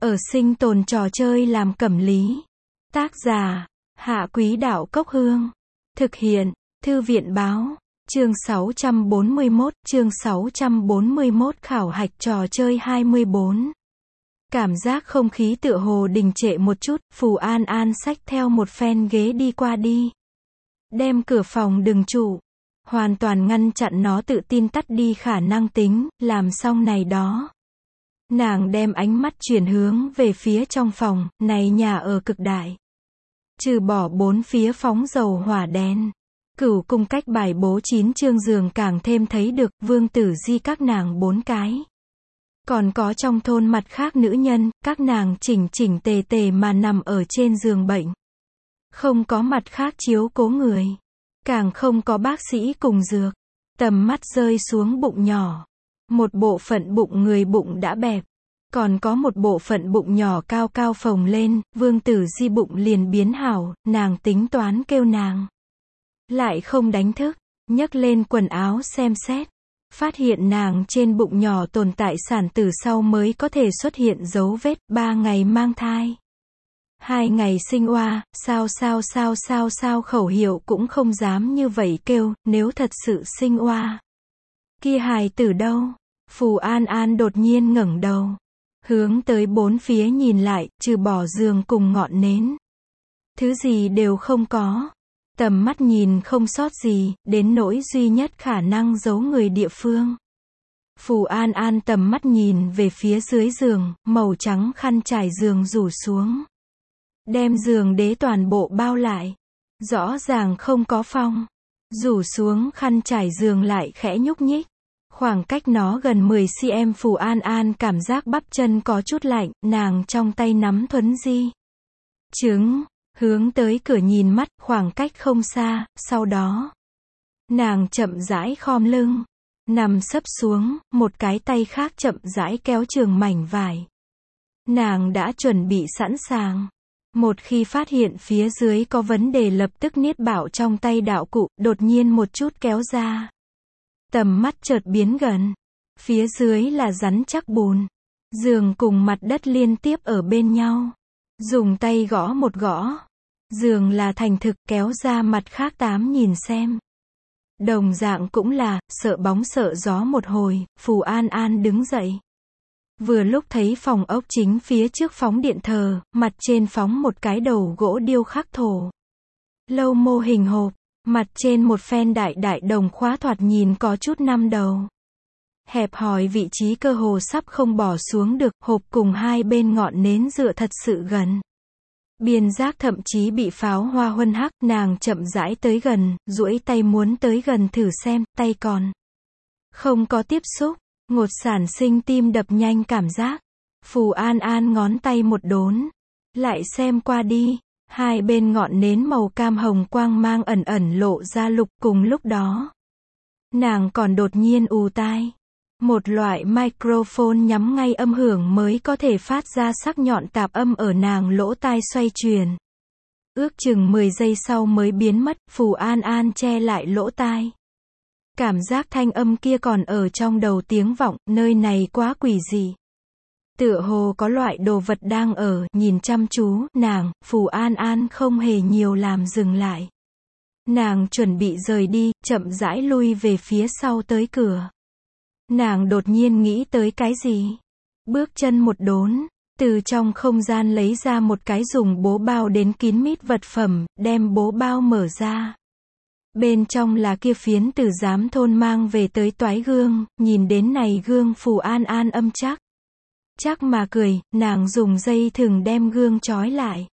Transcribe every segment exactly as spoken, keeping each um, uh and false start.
ở sinh tồn trò chơi làm cẩm lý. Tác giả, Hạ Quý Đạo Cốc Hương. Thực hiện, Thư viện Báo. Chương sáu trăm bốn mươi mốt, chương sáu trăm bốn mươi mốt khảo hạch trò chơi hai mươi bốn. Cảm giác không khí tựa hồ đình trệ một chút, Phù An An xách theo một phen ghế đi qua đi. Đem cửa phòng đừng trụ. Hoàn toàn ngăn chặn nó tự tin tắt đi khả năng tính, làm xong này đó. Nàng đem ánh mắt chuyển hướng về phía trong phòng, này nhà ở cực đại. Trừ bỏ bốn phía phóng dầu hỏa đèn. Cửu cung cách bài bố chín chương giường càng thêm thấy được, Vương Tử Di các nàng bốn cái. Còn có trong thôn mặt khác nữ nhân, các nàng chỉnh chỉnh tề tề mà nằm ở trên giường bệnh. Không có mặt khác chiếu cố người. Càng không có bác sĩ cùng dược. Tầm mắt rơi xuống bụng nhỏ. Một bộ phận bụng người bụng đã bẹp. Còn có một bộ phận bụng nhỏ cao cao phồng lên, Vương Tử Di bụng liền biến hảo, nàng tính toán kêu nàng. Lại không đánh thức, nhấc lên quần áo xem xét. Phát hiện nàng trên bụng nhỏ tồn tại sản tử sau mới có thể xuất hiện dấu vết, ba ngày mang thai. Hai ngày sinh oa, sao sao sao sao sao khẩu hiệu cũng không dám như vậy kêu, nếu thật sự sinh oa. Kia hài tử đâu? Phù An An đột nhiên ngẩng đầu. Hướng tới bốn phía nhìn lại, trừ bỏ giường cùng ngọn nến. Thứ gì đều không có. Tầm mắt nhìn không sót gì, đến nỗi duy nhất khả năng giấu người địa phương. Phù An An tầm mắt nhìn về phía dưới giường, màu trắng khăn trải giường rủ xuống. Đem giường đế toàn bộ bao lại. Rõ ràng không có phong. Rủ xuống khăn trải giường lại khẽ nhúc nhích. Khoảng cách nó gần mười xăng-ti-mét Phù An An cảm giác bắp chân có chút lạnh, nàng trong tay nắm thuấn di. Trứng, hướng tới cửa nhìn mắt, khoảng cách không xa, sau đó. Nàng chậm rãi khom lưng. Nằm sấp xuống, một cái tay khác chậm rãi kéo trường mảnh vải. Nàng đã chuẩn bị sẵn sàng. Một khi phát hiện phía dưới có vấn đề lập tức niết bảo trong tay đạo cụ, đột nhiên một chút kéo ra. Tầm mắt chợt biến gần. Phía dưới là rắn chắc bùn. Giường cùng mặt đất liên tiếp ở bên nhau. Dùng tay gõ một gõ. Giường là thành thực, kéo ra mặt khác tám nhìn xem. Đồng dạng cũng là, sợ bóng sợ gió một hồi, Phù An An đứng dậy. Vừa lúc thấy phòng ốc chính phía trước phóng điện thờ, mặt trên phóng một cái đầu gỗ điêu khắc thổ. Lâu mô hình hộp, mặt trên một phen đại đại đồng khóa thoạt nhìn có chút năm đầu. Hẹp hòi vị trí cơ hồ sắp không bỏ xuống được, hộp cùng hai bên ngọn nến dựa thật sự gần. Biên giác thậm chí bị pháo hoa huân hắc, nàng chậm rãi tới gần, duỗi tay muốn tới gần thử xem, tay còn không có tiếp xúc, ngột sản sinh tim đập nhanh cảm giác. Phù An An ngón tay một đốn, lại xem qua đi, hai bên ngọn nến màu cam hồng quang mang ẩn ẩn lộ ra lục, cùng lúc đó. Nàng còn đột nhiên ù tai. Một loại microphone nhắm ngay âm hưởng mới có thể phát ra sắc nhọn tạp âm ở nàng lỗ tai xoay truyền. Ước chừng mười giây sau mới biến mất, Phù An An che lại lỗ tai. Cảm giác thanh âm kia còn ở trong đầu tiếng vọng, nơi này quá quỷ dị. Tựa hồ có loại đồ vật đang ở, nhìn chăm chú, nàng, Phù An An không hề nhiều làm dừng lại. Nàng chuẩn bị rời đi, chậm rãi lui về phía sau tới cửa. Nàng đột nhiên nghĩ tới cái gì? Bước chân một đốn, từ trong không gian lấy ra một cái dùng bố bao đến kín mít vật phẩm, đem bố bao mở ra. Bên trong là kia phiến từ giám thôn mang về tới toái gương, nhìn đến này gương Phù An An âm chắc. Chắc mà cười, nàng dùng dây thừng đem gương trói lại.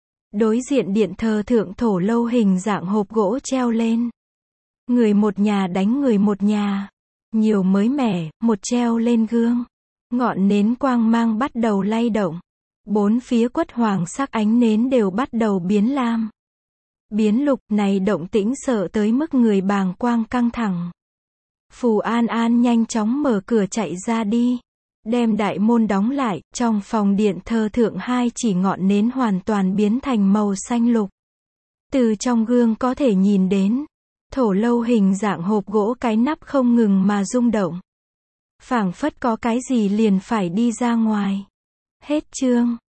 Đối diện điện thờ thượng thổ lâu hình dạng hộp gỗ treo lên. Người một nhà đánh người một nhà. Nhiều mới mẻ, một treo lên gương. Ngọn nến quang mang bắt đầu lay động. Bốn phía quất hoàng sắc ánh nến đều bắt đầu biến lam. Biến lục, này động tĩnh sợ tới mức người bàng quang căng thẳng. Phù An An nhanh chóng mở cửa chạy ra đi. Đem đại môn đóng lại, trong phòng điện thờ thượng hai chỉ ngọn nến hoàn toàn biến thành màu xanh lục. Từ trong gương có thể nhìn đến. Thổ lâu hình dạng hộp gỗ cái nắp không ngừng mà rung động. Phảng phất có cái gì liền phải đi ra ngoài. Hết chương.